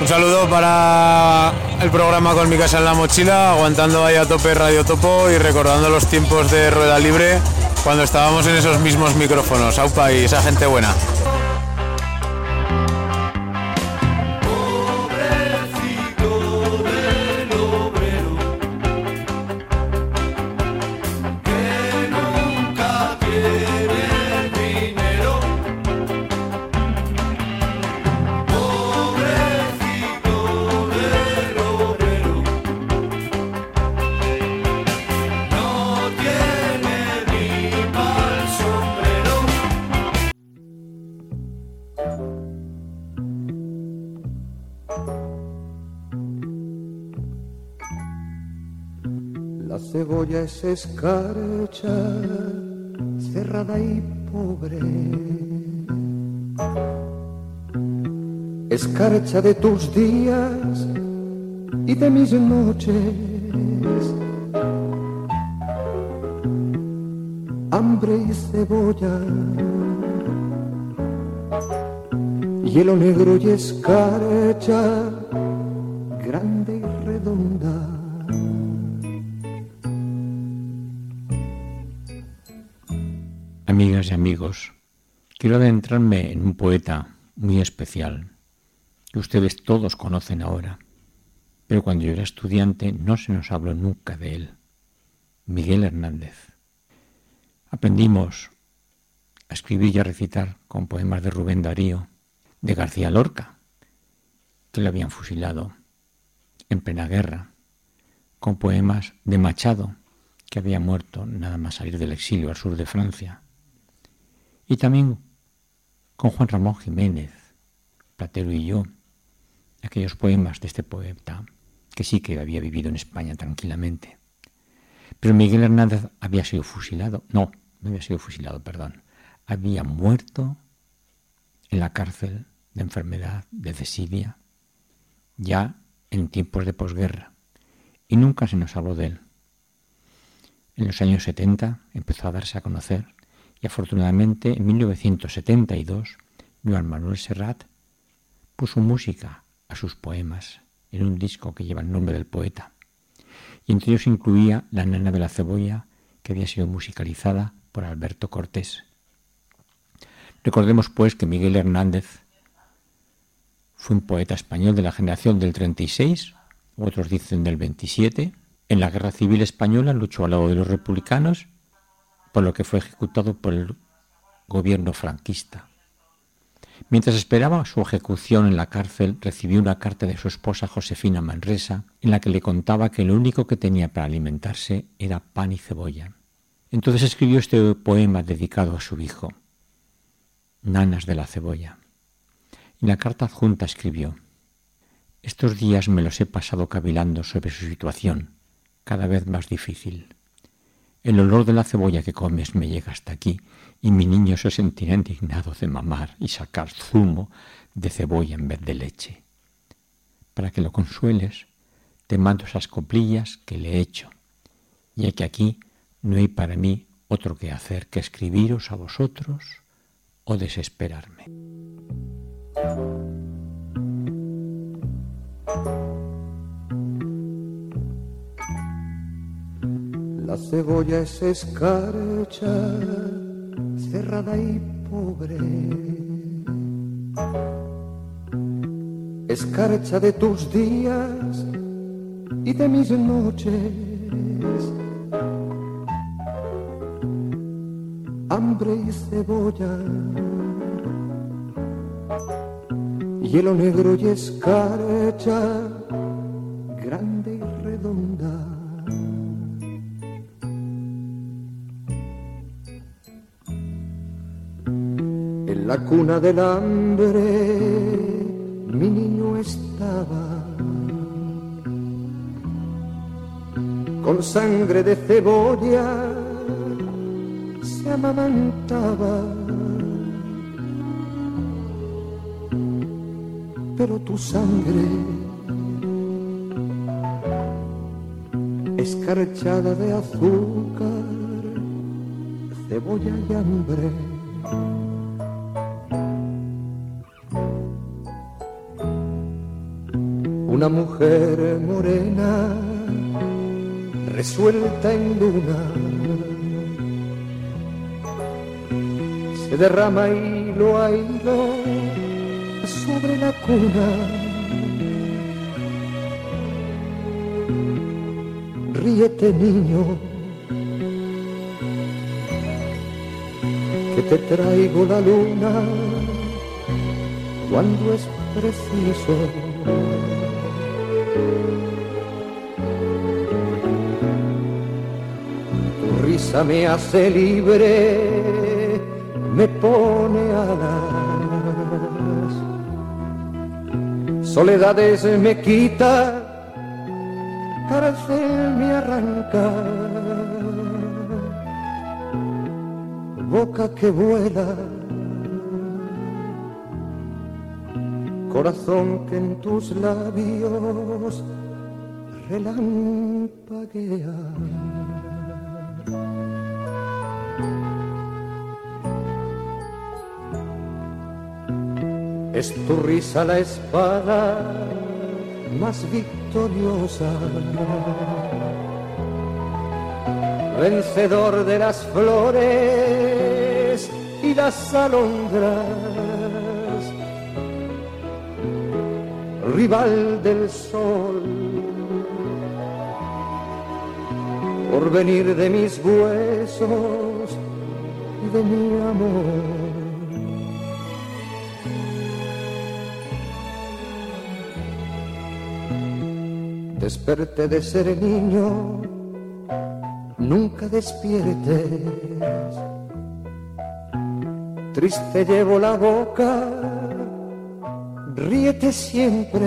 Un saludo para el programa Con mi casa en la mochila, aguantando ahí a tope Radio Topo y recordando los tiempos de Rueda Libre cuando estábamos en esos mismos micrófonos. Aupa y esa gente buena. La cebolla es escarcha, cerrada y pobre, escarcha de tus días y de mis noches, hambre y cebolla, hielo negro y escarcha, grande y redonda. Amigas y amigos, quiero adentrarme en un poeta muy especial, que ustedes todos conocen ahora, pero cuando yo era estudiante no se nos habló nunca de él, Miguel Hernández. Aprendimos a escribir y a recitar con poemas de Rubén Darío, de García Lorca, que le habían fusilado en plena guerra, con poemas de Machado, que había muerto nada más salir del exilio al sur de Francia, y también con Juan Ramón Jiménez, Platero y yo, aquellos poemas de este poeta que sí que había vivido en España tranquilamente. Pero Miguel Hernández había sido fusilado, no, no había sido fusilado, perdón, había muerto en la cárcel de enfermedad, de desidia, ya en tiempos de posguerra, y nunca se nos habló de él. En los años setenta empezó a darse a conocer y afortunadamente en mil novecientos setenta y dos Joan Manuel Serrat puso música a sus poemas en un disco que lleva el nombre del poeta. Y entre ellos incluía La nana de la cebolla, que había sido musicalizada por Alberto Cortés. Recordemos pues que Miguel Hernández fue un poeta español de la generación del treinta y seis, otros dicen del veintisiete. En la Guerra Civil Española luchó al lado de los republicanos, por lo que fue ejecutado por el gobierno franquista. Mientras esperaba su ejecución en la cárcel, recibió una carta de su esposa Josefina Manresa, en la que le contaba que lo único que tenía para alimentarse era pan y cebolla. Entonces escribió este poema dedicado a su hijo, Nanas de la cebolla. En la carta adjunta escribió: estos días me los he pasado cavilando sobre su situación, cada vez más difícil. El olor de la cebolla que comes me llega hasta aquí y mi niño se sentirá indignado de mamar y sacar zumo de cebolla en vez de leche. Para que lo consueles, te mando esas coplillas que le he hecho, ya que aquí no hay para mí otro que hacer que escribiros a vosotros o desesperarme. La cebolla es escarcha, cerrada y pobre, escarcha de tus días y de mis noches, hambre y cebolla, hielo negro y escarcha, grande y redonda. En la cuna del hambre mi niño estaba, con sangre de cebolla se amamantaba, pero tu sangre, escarchada de azúcar, cebolla y hambre, una mujer morena resuelta en luna, se derrama hilo a hilo sobre la cuna. Ríete, niño, que te traigo la luna cuando es preciso. Tu risa me hace libre, me pone alas, soledades me quita, cárcel me arranca, boca que vuela, corazón que en tus labios relampaguea. Es tu risa la espada más victoriosa, vencedor de las flores y las alondras, rival del sol, porvenir de mis huesos y de mi amor. Desperté de ser niño, nunca despiertes. Triste llevo la boca, ríete siempre.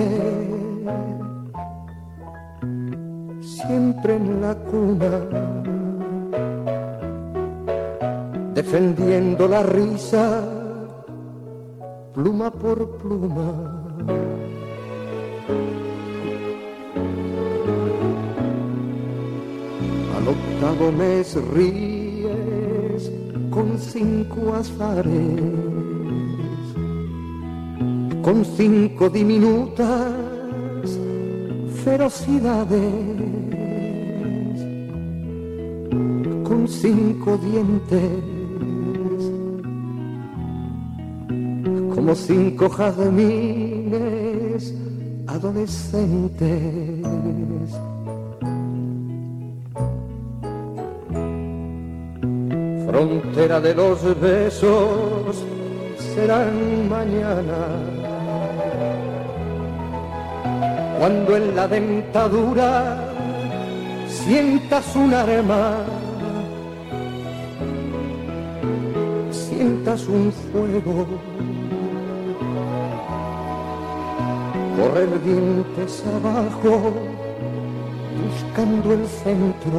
Siempre en la cuna, defendiendo la risa, pluma por pluma. Al octavo mes ríes con cinco azares, con cinco diminutas ferocidades, con cinco dientes, como cinco jazmines adolescentes. Frontera de los besos serán mañana, cuando en la dentadura sientas un arma, sientas un fuego, correr dientes abajo, buscando el centro.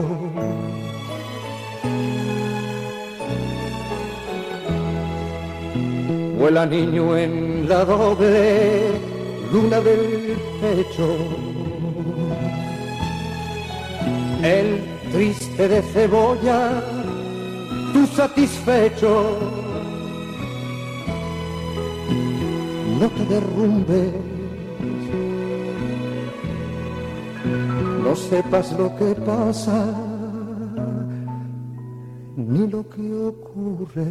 Vuela niño en la doble luna del pecho, el triste de cebolla, tú satisfecho. No te derrumbes, no sepas lo que pasa, ni lo que ocurre.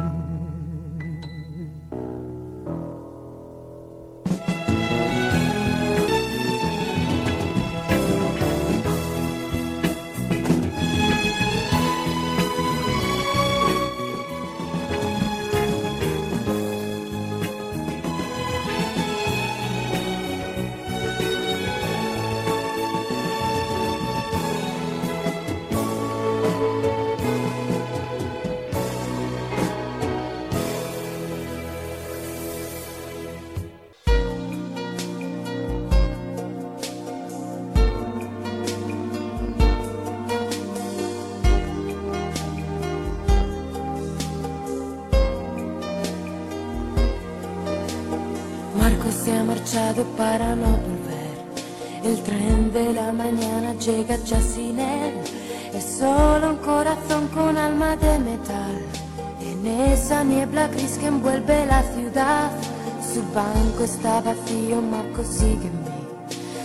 Para no volver, el tren de la mañana llega ya sin él, es solo un corazón con alma de metal, en esa niebla gris que envuelve la ciudad, su banco está vacío, Marco sigue en mí,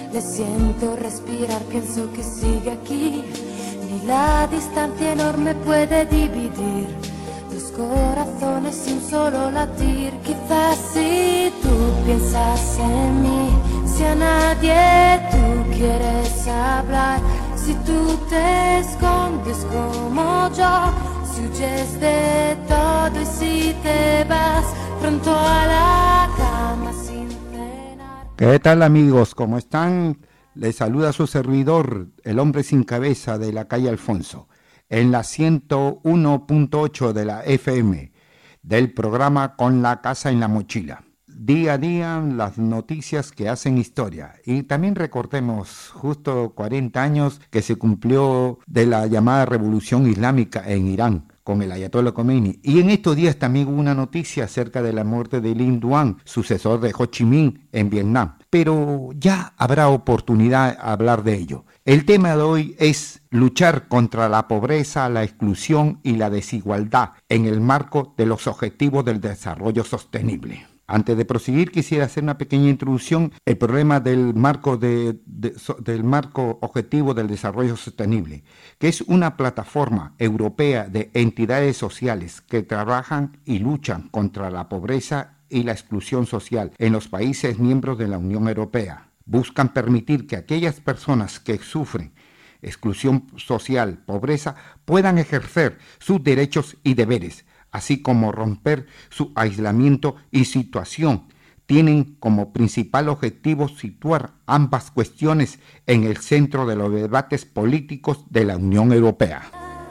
Le siento respirar, pienso que sigue aquí. Ni la distancia enorme puede dividir dos corazones sin solo latir. Quizás si tú piensas en mí, si a nadie tú quieres hablar, si tú te escondes como yo, si huyes de todo y si te vas pronto a la cama sin cenar. ¿Qué tal, amigos? ¿Cómo están? Les saluda su servidor, el hombre sin cabeza de la calle Alfonso, en la ciento uno punto ocho de la F M, del programa Con la Casa en la Mochila. Día a día las noticias que hacen historia. Y también recordemos justo cuarenta años que se cumplió de la llamada Revolución Islámica en Irán, con el Ayatollah Khomeini. Y en estos días también hubo una noticia acerca de la muerte de Linh Duan, sucesor de Ho Chi Minh en Vietnam. Pero ya habrá oportunidad de hablar de ello. El tema de hoy es luchar contra la pobreza, la exclusión y la desigualdad en el marco de los Objetivos del Desarrollo Sostenible. Antes de proseguir, quisiera hacer una pequeña introducción. El problema del marco, de, de, del marco objetivo del desarrollo sostenible, que es una plataforma europea de entidades sociales que trabajan y luchan contra la pobreza y la exclusión social en los países miembros de la Unión Europea. Buscan permitir que aquellas personas que sufren exclusión social, pobreza, puedan ejercer sus derechos y deberes, así como romper su aislamiento y situación. Tienen como principal objetivo situar ambas cuestiones en el centro de los debates políticos de la Unión Europea.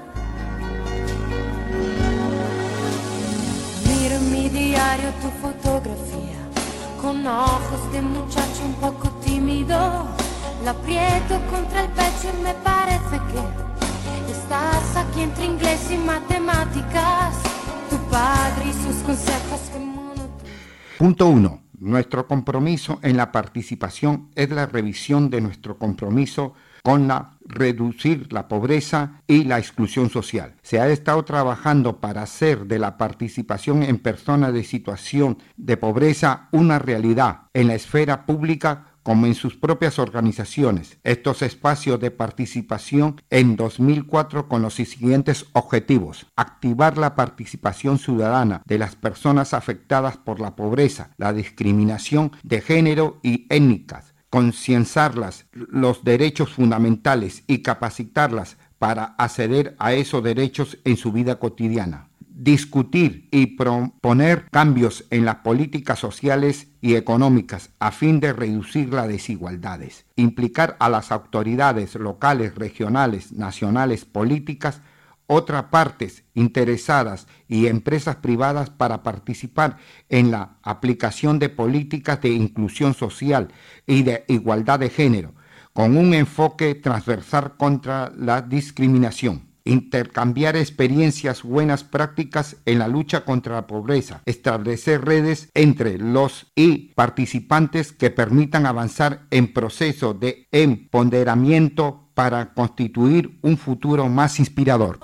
Miro en mi diario tu fotografía, con ojos de muchacho un poco tímido. La aprieto contra el pecho y me parece que estás aquí entre inglés y matemáticas. Tu padre y sus consejos que mono... Punto uno. Nuestro compromiso en la participación es la revisión de nuestro compromiso con la reducir la pobreza y la exclusión social. Se ha estado trabajando para hacer de la participación en personas de situación de pobreza una realidad en la esfera pública como en sus propias organizaciones. Estos espacios de participación en dos mil cuatro con los siguientes objetivos: activar la participación ciudadana de las personas afectadas por la pobreza, la discriminación de género y étnicas, concienciarlas los derechos fundamentales y capacitarlas para acceder a esos derechos en su vida cotidiana. Discutir y proponer cambios en las políticas sociales y económicas a fin de reducir las desigualdades. Implicar a las autoridades locales, regionales, nacionales, políticas, otras partes interesadas y empresas privadas para participar en la aplicación de políticas de inclusión social y de igualdad de género, con un enfoque transversal contra la discriminación. Intercambiar experiencias, buenas prácticas en la lucha contra la pobreza, establecer redes entre los y participantes que permitan avanzar en procesos de empoderamiento para constituir un futuro más inspirador.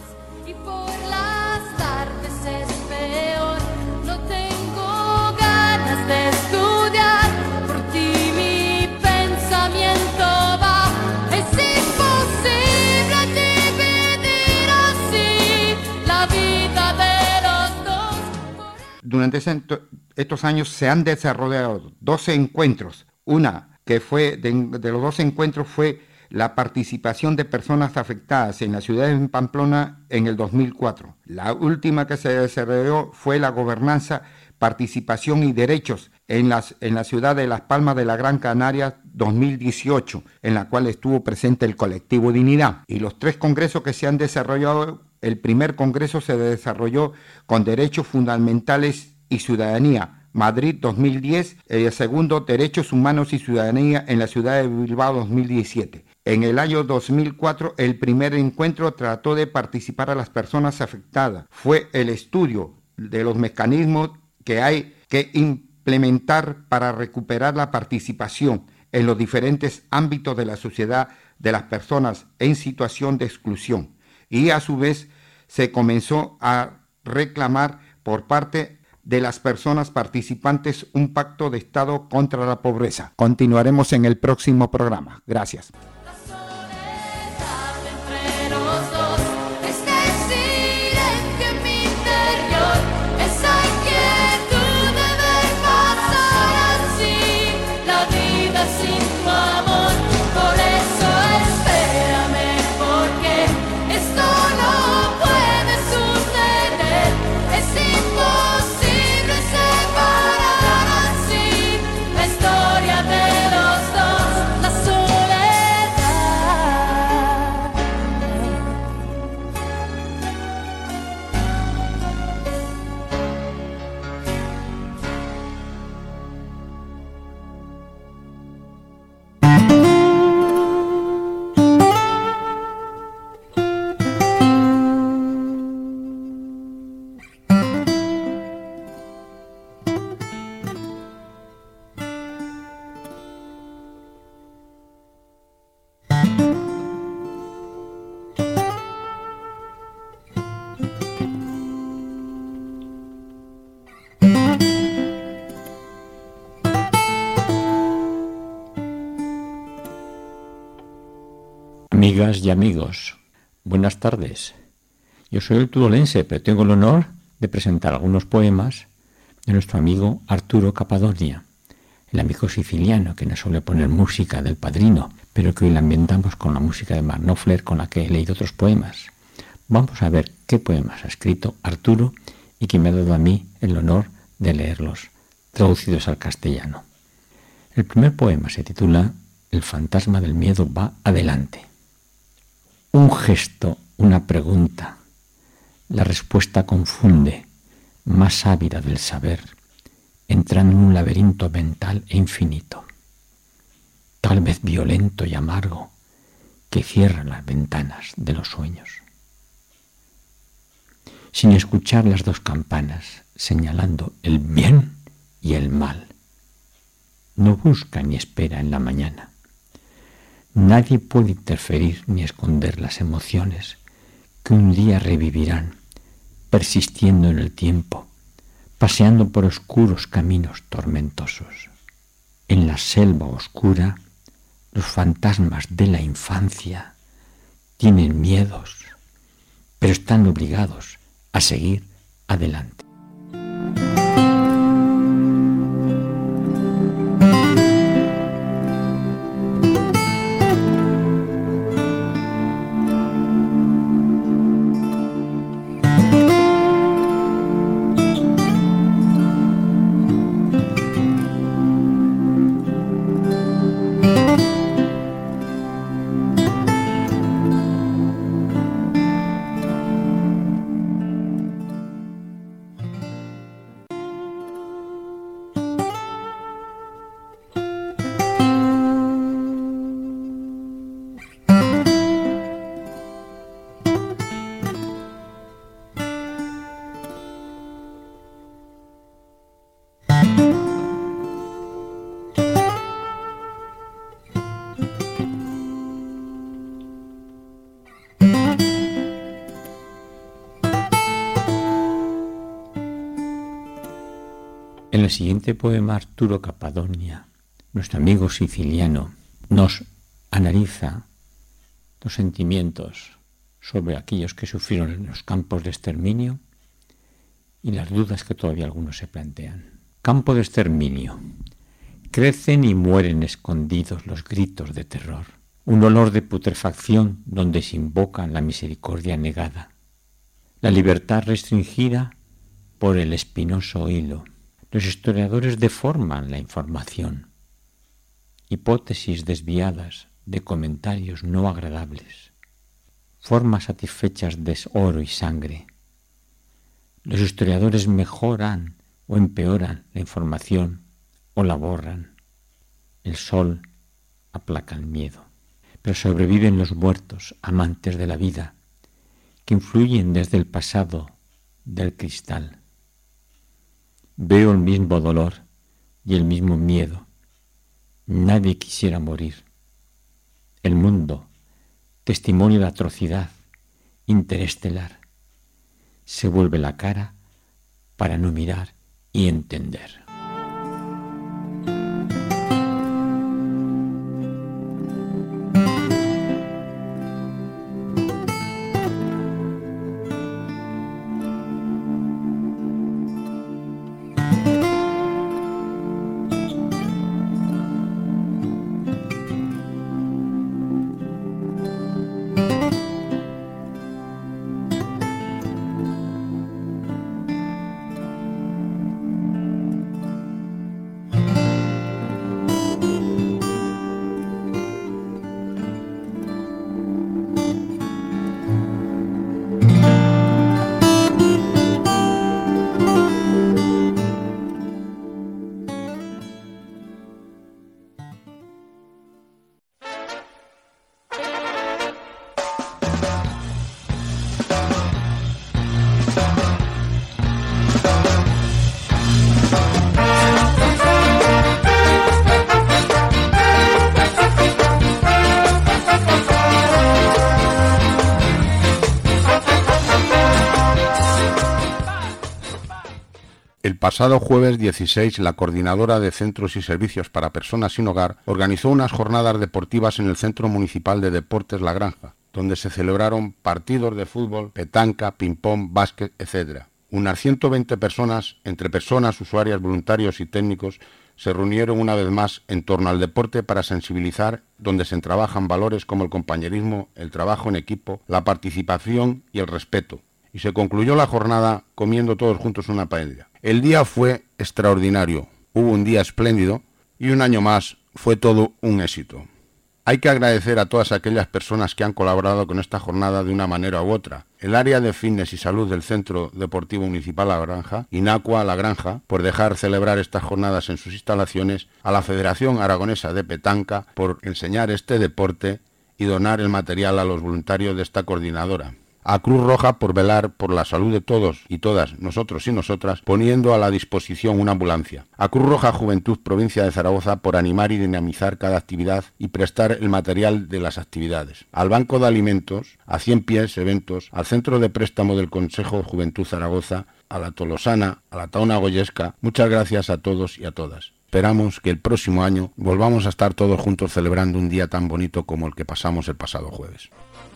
Durante estos años se han desarrollado doce encuentros. Una que fue, de, de los doce encuentros fue la participación de personas afectadas en la ciudad de Pamplona en el dos mil cuatro. La última que se desarrolló fue la gobernanza, participación y derechos en, las, en la ciudad de Las Palmas de la Gran Canaria dos mil dieciocho, en la cual estuvo presente el colectivo Dignidad. Y los tres congresos que se han desarrollado: el primer congreso se desarrolló con Derechos Fundamentales y Ciudadanía, Madrid dos mil diez, y el segundo, Derechos Humanos y Ciudadanía en la ciudad de Bilbao dos mil diecisiete. En el año dos mil cuatro, el primer encuentro trató de participar a las personas afectadas. Fue el estudio de los mecanismos que hay que implementar para recuperar la participación en los diferentes ámbitos de la sociedad de las personas en situación de exclusión. Y a su vez se comenzó a reclamar por parte de las personas participantes un pacto de Estado contra la pobreza. Continuaremos en el próximo programa. Gracias. Amigas y amigos, buenas tardes. Yo soy el turolense, pero tengo el honor de presentar algunos poemas de nuestro amigo Arturo Capadonia, el amigo siciliano que nos suele poner música del Padrino, pero que hoy la ambientamos con la música de Mark Knopfler, con la que he leído otros poemas. Vamos a ver qué poemas ha escrito Arturo y que me ha dado a mí el honor de leerlos, traducidos al castellano. El primer poema se titula El fantasma del miedo va adelante. Un gesto, una pregunta, la respuesta confunde, más ávida del saber, entrando en un laberinto mental e infinito, tal vez violento y amargo, que cierra las ventanas de los sueños. Sin escuchar las dos campanas señalando el bien y el mal, no busca ni espera en la mañana. Nadie puede interferir ni esconder las emociones que un día revivirán, persistiendo en el tiempo, paseando por oscuros caminos tormentosos. En la selva oscura, los fantasmas de la infancia tienen miedos, pero están obligados a seguir adelante. En el siguiente poema, Arturo Capadonia, nuestro amigo siciliano, nos analiza los sentimientos sobre aquellos que sufrieron en los campos de exterminio y las dudas que todavía algunos se plantean. Campo de exterminio. Crecen y mueren escondidos los gritos de terror. Un olor de putrefacción donde se invoca la misericordia negada. La libertad restringida por el espinoso hilo. Los historiadores deforman la información. Hipótesis desviadas de comentarios no agradables. Formas satisfechas de oro y sangre. Los historiadores mejoran o empeoran la información o la borran. El sol aplaca el miedo. Pero sobreviven los muertos, amantes de la vida, que influyen desde el pasado del cristal. Veo el mismo dolor y el mismo miedo. Nadie quisiera morir. El mundo, testimonio de atrocidad interestelar, se vuelve la cara para no mirar y entender. El pasado jueves dieciséis, la Coordinadora de Centros y Servicios para Personas Sin Hogar organizó unas jornadas deportivas en el Centro Municipal de Deportes La Granja, donde se celebraron partidos de fútbol, petanca, ping-pong, básquet, etcétera. Unas ciento veinte personas, entre personas, usuarias, voluntarios y técnicos, se reunieron una vez más en torno al deporte para sensibilizar, donde se trabajan valores como el compañerismo, el trabajo en equipo, la participación y el respeto. Y se concluyó la jornada comiendo todos juntos una paella. El día fue extraordinario, hubo un día espléndido y un año más fue todo un éxito. Hay que agradecer a todas aquellas personas que han colaborado con esta jornada de una manera u otra. El área de fitness y salud del Centro Deportivo Municipal La Granja, Inacua La Granja, por dejar celebrar estas jornadas en sus instalaciones, a la Federación Aragonesa de Petanca, por enseñar este deporte y donar el material a los voluntarios de esta coordinadora. A Cruz Roja por velar por la salud de todos y todas, nosotros y nosotras, poniendo a la disposición una ambulancia. A Cruz Roja Juventud Provincia de Zaragoza por animar y dinamizar cada actividad y prestar el material de las actividades. Al Banco de Alimentos, a Cien Pies Eventos, al Centro de Préstamo del Consejo Juventud Zaragoza, a la Tolosana, a la Taona Goyesca, muchas gracias a todos y a todas. Esperamos que el próximo año volvamos a estar todos juntos celebrando un día tan bonito como el que pasamos el pasado jueves.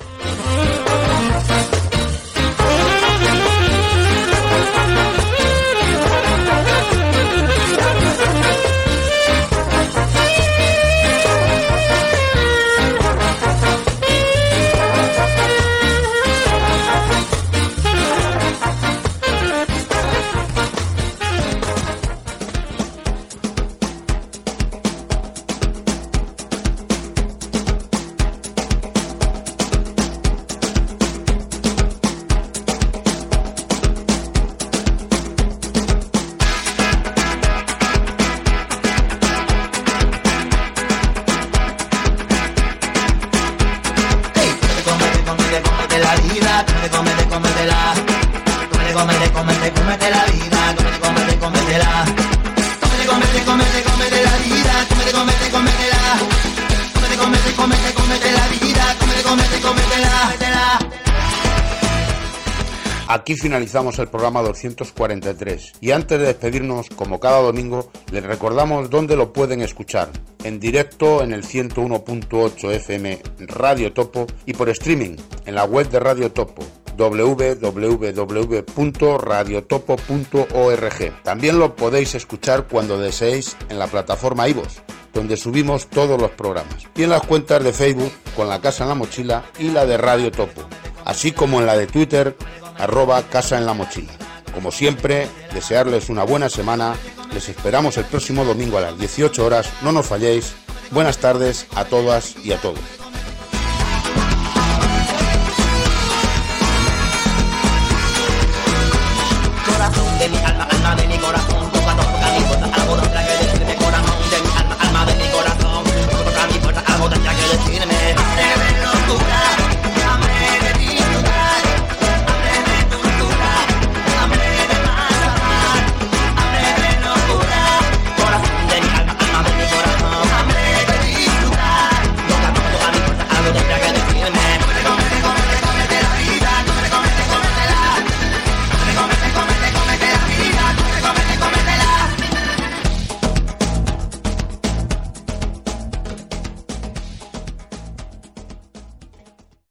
Aquí finalizamos el programa doscientos cuarenta y tres y antes de despedirnos, como cada domingo, les recordamos dónde lo pueden escuchar: en directo en el ciento uno punto ocho F M Radio Topo y por streaming en la web de Radio Topo, doble u doble u doble u punto radio topo punto org. También lo podéis escuchar cuando deseéis en la plataforma iVoox, donde subimos todos los programas, y en las cuentas de Facebook con La Casa en la Mochila y la de Radio Topo, así como en la de Twitter arroba Casa en la Mochila. Como siempre, desearles una buena semana. Les esperamos el próximo domingo a las dieciocho horas. No nos falléis. Buenas tardes a todas y a todos.